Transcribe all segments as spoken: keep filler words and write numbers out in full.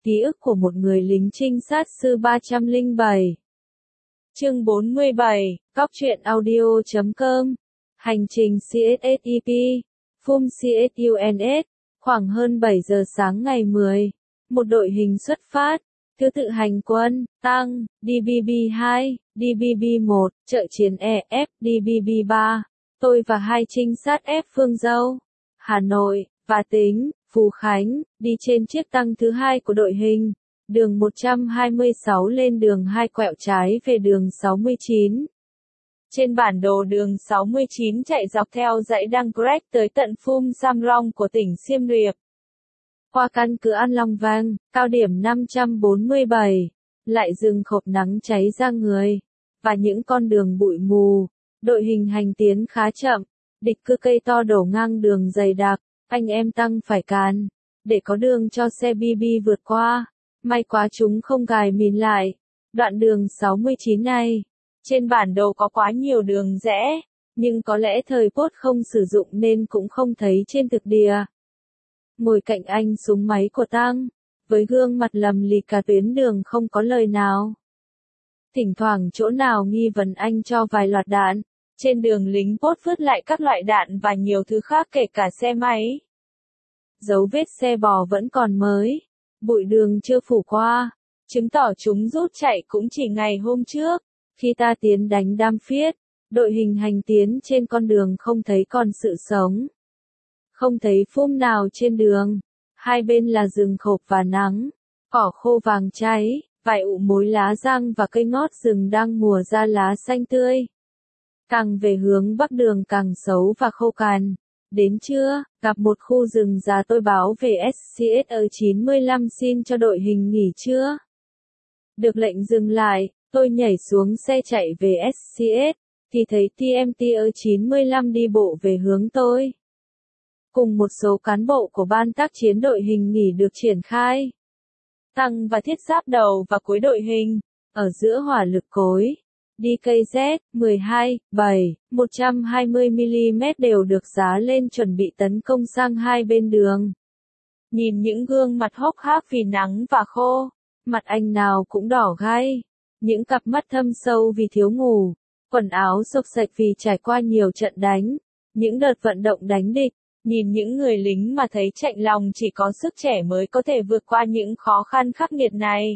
Ký ức của một người lính trinh sát sư ba trăm lẻ bảy. Chương bốn mươi bảy, Cóc truyện audio chấm com. Hành trình xê ét ét e pê, Phum xê ét u en ét, khoảng hơn bảy giờ sáng ngày mười. Một đội hình xuất phát, thứ tự hành quân, tăng, đê bê bê hai, đê bê bê một, trợ chiến e ép, đê bê bê ba, tôi và hai trinh sát F Phương Dâu, Hà Nội, và Tính, Phú Khánh, đi trên chiếc tăng thứ hai của đội hình, đường một trăm hai mươi sáu lên đường hai quẹo trái về đường sáu mươi chín. Trên bản đồ đường sáu mươi chín chạy dọc theo dãy Đăng Grec tới tận Phum Samrong của tỉnh Siem Reap. Qua căn cứ An Long Vang, cao điểm năm trăm bốn mươi bảy, lại rừng khộp nắng cháy ra người, và những con đường bụi mù, đội hình hành tiến khá chậm, địch cứ cây to đổ ngang đường dày đặc, anh em tăng phải càn, để có đường cho xe bê bê vượt qua, may quá chúng không gài mìn lại. Đoạn đường sáu mươi chín này, trên bản đồ có quá nhiều đường rẽ, nhưng có lẽ thời Pốt không sử dụng nên cũng không thấy trên thực địa. Ngồi cạnh anh súng máy của Tăng, với gương mặt lầm lì cả tuyến đường không có lời nào. Thỉnh thoảng chỗ nào nghi vấn anh cho vài loạt đạn, trên đường lính Pốt vứt lại các loại đạn và nhiều thứ khác kể cả xe máy. Dấu vết xe bò vẫn còn mới, bụi đường chưa phủ qua, chứng tỏ chúng rút chạy cũng chỉ ngày hôm trước. Khi ta tiến đánh Đam Phiết, đội hình hành tiến trên con đường không thấy còn sự sống. Không thấy phum nào trên đường, hai bên là rừng khộp và nắng, cỏ khô vàng cháy, vài ụ mối lá răng và cây ngót rừng đang mùa ra lá xanh tươi. Càng về hướng bắc đường càng xấu và khô cằn. Đến trưa, gặp một khu rừng già tôi báo về ét xê ét ở chín mươi lăm xin cho đội hình nghỉ trưa. Được lệnh dừng lại, tôi nhảy xuống xe chạy về ét xê ét, thì thấy tê em tê ở chín mươi lăm đi bộ về hướng tôi. Cùng một số cán bộ của ban tác chiến đội hình nghỉ được triển khai. Tăng và thiết giáp đầu và cuối đội hình, ở giữa hỏa lực cối. đê ca Z mười hai, bảy, một trăm hai mươi mi-li-mét đều được giá lên chuẩn bị tấn công sang hai bên đường. Nhìn những gương mặt hốc hác vì nắng và khô, mặt anh nào cũng đỏ gay, những cặp mắt thâm sâu vì thiếu ngủ, quần áo xộc xệch vì trải qua nhiều trận đánh, những đợt vận động đánh địch, nhìn những người lính mà thấy chạnh lòng chỉ có sức trẻ mới có thể vượt qua những khó khăn khắc nghiệt này.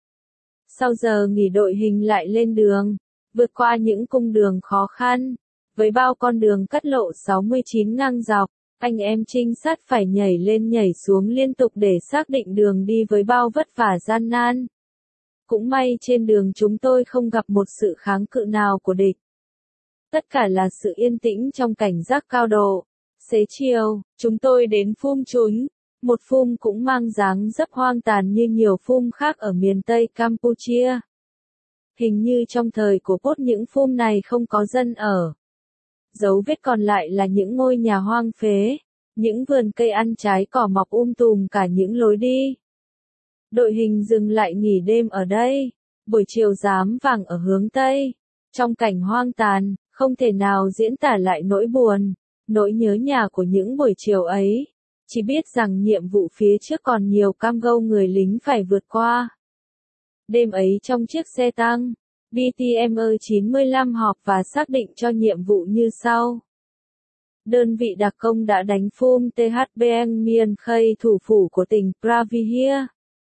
Sau giờ nghỉ đội hình lại lên đường, vượt qua những cung đường khó khăn, với bao con đường cắt lộ sáu mươi chín ngang dọc, anh em trinh sát phải nhảy lên nhảy xuống liên tục để xác định đường đi với bao vất vả gian nan. Cũng may trên đường chúng tôi không gặp một sự kháng cự nào của địch. Tất cả là sự yên tĩnh trong cảnh giác cao độ. Xế chiều, chúng tôi đến Phum Chún, một Phum cũng mang dáng dấp hoang tàn như nhiều Phum khác ở miền Tây Campuchia. Hình như trong thời của Pốt những Phum này không có dân ở. Dấu vết còn lại là những ngôi nhà hoang phế, những vườn cây ăn trái cỏ mọc um tùm cả những lối đi. Đội hình dừng lại nghỉ đêm ở đây, buổi chiều rám vàng ở hướng Tây. Trong cảnh hoang tàn, không thể nào diễn tả lại nỗi buồn, nỗi nhớ nhà của những buổi chiều ấy. Chỉ biết rằng nhiệm vụ phía trước còn nhiều cam go người lính phải vượt qua. Đêm ấy trong chiếc xe tăng, bê tê em e chín mươi lăm họp và xác định cho nhiệm vụ như sau. Đơn vị đặc công đã đánh Phum tê hát Beng Mien Khay thủ phủ của tỉnh Pravihia.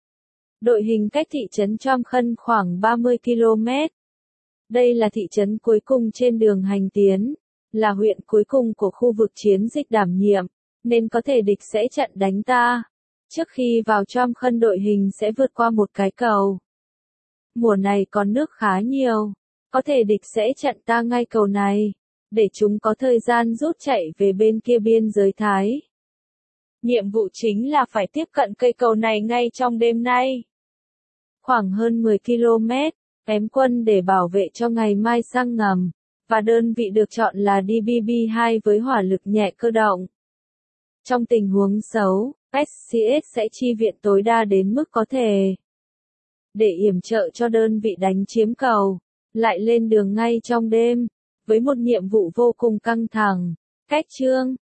Đội hình cách thị trấn Trom Khân khoảng ba mươi ki lô mét. Đây là thị trấn cuối cùng trên đường hành tiến, là huyện cuối cùng của khu vực chiến dịch đảm nhiệm, nên có thể địch sẽ chặn đánh ta. Trước khi vào Trom Khân đội hình sẽ vượt qua một cái cầu. Mùa này còn nước khá nhiều, có thể địch sẽ chặn ta ngay cầu này, để chúng có thời gian rút chạy về bên kia biên giới Thái. Nhiệm vụ chính là phải tiếp cận cây cầu này ngay trong đêm nay. Khoảng hơn mười ki lô mét, ém quân để bảo vệ cho ngày mai sang ngầm, và đơn vị được chọn là đê bê bê hai với hỏa lực nhẹ cơ động. Trong tình huống xấu, ét xê ét sẽ chi viện tối đa đến mức có thể. Để yểm trợ cho đơn vị đánh chiếm cầu, lại lên đường ngay trong đêm, với một nhiệm vụ vô cùng căng thẳng. Cách chương,